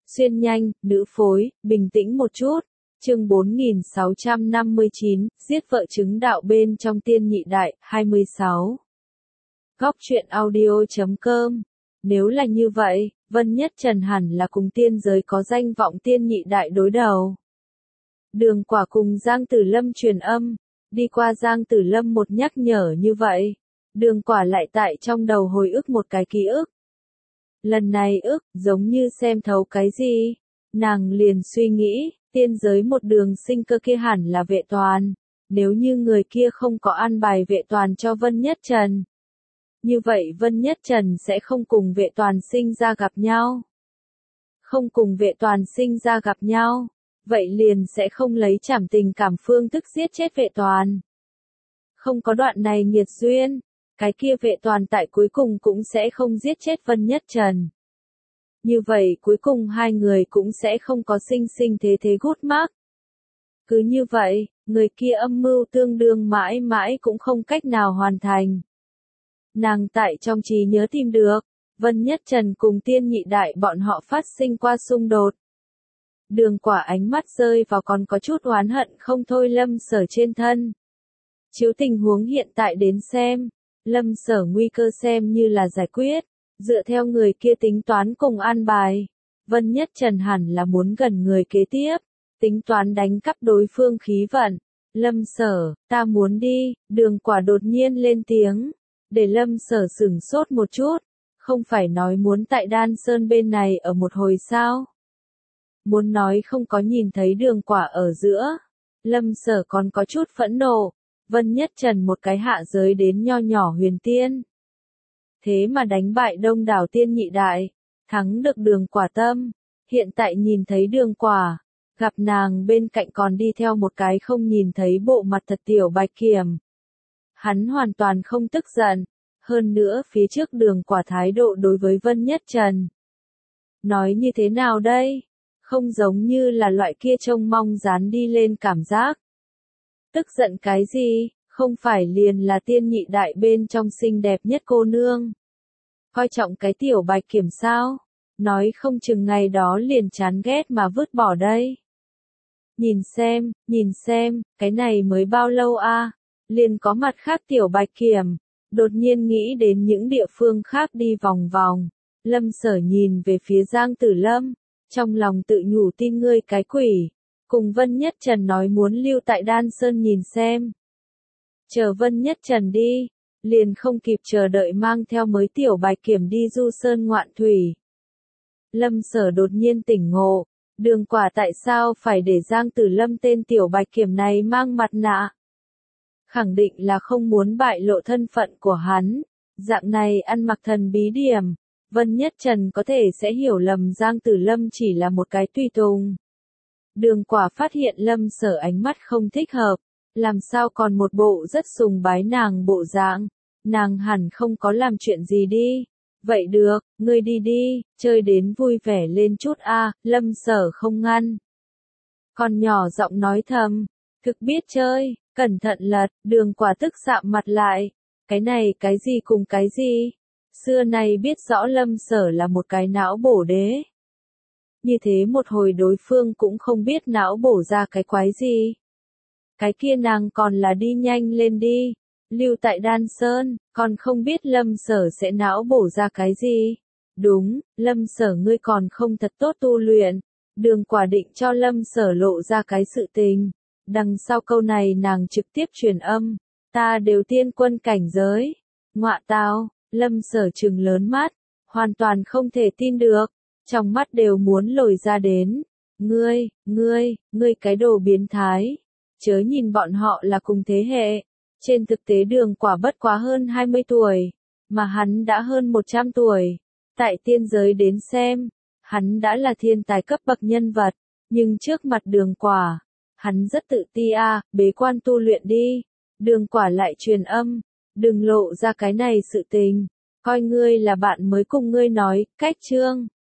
Xuyên nhanh, nữ phối, bình tĩnh một chút. Chương 4659, giết vợ chứng đạo bên trong tiên nhị đại, 26. Góc truyện audio.com. Nếu là như vậy, Vân Nhất Trần hẳn là cùng tiên giới có danh vọng tiên nhị đại đối đầu. Đường Quả cùng Giang Tử Lâm truyền âm, đi qua Giang Tử Lâm một nhắc nhở như vậy. Đường Quả lại tại trong đầu hồi ức một cái ký ức. Lần này giống như xem thấu cái gì. Nàng liền suy nghĩ, tiên giới một đường sinh cơ kia hẳn là Vệ Toàn. Nếu như người kia không có an bài Vệ Toàn cho Vân Nhất Trần. Như vậy Vân Nhất Trần sẽ không cùng Vệ Toàn sinh ra gặp nhau. Không cùng Vệ Toàn sinh ra gặp nhau. Vậy liền sẽ không lấy trảm tình cảm phương thức giết chết Vệ Toàn. Không có đoạn này nghiệt duyên. Cái kia Vệ Toàn tại cuối cùng cũng sẽ không giết chết Vân Nhất Trần. Như vậy cuối cùng hai người cũng sẽ không có sinh thế gút mắc. Cứ như vậy, người kia âm mưu tương đương mãi mãi cũng không cách nào hoàn thành. Nàng tại trong trí nhớ tìm được, Vân Nhất Trần cùng tiên nhị đại bọn họ phát sinh qua xung đột. Đường Quả ánh mắt rơi vào còn có chút oán hận không thôi Lâm Sở trên thân. Chiếu tình huống hiện tại đến xem. Lâm Sở nguy cơ xem như là giải quyết, dựa theo người kia tính toán cùng an bài. Vân Nhất Trần hẳn là muốn gần người kế tiếp, tính toán đánh cắp đối phương khí vận. Lâm Sở, ta muốn đi, Đường Quả đột nhiên lên tiếng, để Lâm Sở sửng sốt một chút, không phải nói muốn tại Đan Sơn bên này ở một hồi sao? Muốn nói không có nhìn thấy Đường Quả ở giữa, Lâm Sở còn có chút phẫn nộ. Vân Nhất Trần một cái hạ giới đến nho nhỏ huyền tiên. Thế mà đánh bại đông đảo tiên nhị đại, thắng được Đường Quả tâm. Hiện tại nhìn thấy Đường Quả, gặp nàng bên cạnh còn đi theo một cái không nhìn thấy bộ mặt thật tiểu Bạch Kiểm. Hắn hoàn toàn không tức giận, hơn nữa phía trước Đường Quả thái độ đối với Vân Nhất Trần. Nói như thế nào đây? Không giống như là loại kia trông mong dán đi lên cảm giác. Tức giận cái gì, không phải liền là tiên nhị đại bên trong xinh đẹp nhất cô nương. Coi trọng cái tiểu Bạch Kiểm sao, nói không chừng ngày đó liền chán ghét mà vứt bỏ đây. Nhìn xem, cái này mới bao lâu a, liền có mặt khác tiểu Bạch Kiểm, đột nhiên nghĩ đến những địa phương khác đi vòng vòng. Lâm Sở nhìn về phía Giang Tử Lâm, trong lòng tự nhủ tin ngươi cái quỷ. Cùng Vân Nhất Trần nói muốn lưu tại Đan Sơn nhìn xem. Chờ Vân Nhất Trần đi, liền không kịp chờ đợi mang theo mới tiểu Bạch Kiểm đi du sơn ngoạn thủy. Lâm Sở đột nhiên tỉnh ngộ, Đường Quả tại sao phải để Giang Tử Lâm tên tiểu Bạch Kiểm này mang mặt nạ? Khẳng định là không muốn bại lộ thân phận của hắn, dạng này ăn mặc thần bí điểm, Vân Nhất Trần có thể sẽ hiểu lầm Giang Tử Lâm chỉ là một cái tùy tùng. Đường Quả phát hiện Lâm Sở ánh mắt không thích hợp, làm sao còn một bộ rất sùng bái nàng bộ dạng, nàng hẳn không có làm chuyện gì đi. Vậy được, ngươi đi đi, chơi đến vui vẻ lên chút a, Lâm Sở không ngăn. Còn nhỏ giọng nói thầm, thực biết chơi, cẩn thận lật, Đường Quả tức sạm mặt lại, cái này cái gì cùng cái gì, xưa nay biết rõ Lâm Sở là một cái não bổ đế. Như thế một hồi đối phương cũng không biết não bổ ra cái quái gì. Cái kia nàng còn là đi nhanh lên đi, lưu tại Đan Sơn, còn không biết Lâm Sở sẽ não bổ ra cái gì. Đúng, Lâm Sở ngươi còn không thật tốt tu luyện. Đường Quả định cho Lâm Sở lộ ra cái sự tình. Đằng sau câu này nàng trực tiếp truyền âm, ta đều tiên quân cảnh giới. Ngọa tao, Lâm Sở trừng lớn mắt, hoàn toàn không thể tin được. Trong mắt đều muốn lồi ra đến. Ngươi cái đồ biến thái. Chớ nhìn bọn họ là cùng thế hệ. Trên thực tế Đường Quả bất quá hơn 20 tuổi. Mà hắn đã hơn 100 tuổi. Tại tiên giới đến xem. Hắn đã là thiên tài cấp bậc nhân vật. Nhưng trước mặt Đường Quả. Hắn rất tự ti bế quan tu luyện đi. Đường Quả lại truyền âm. Đừng lộ ra cái này sự tình. Coi ngươi là bạn mới cùng ngươi nói, cách chương.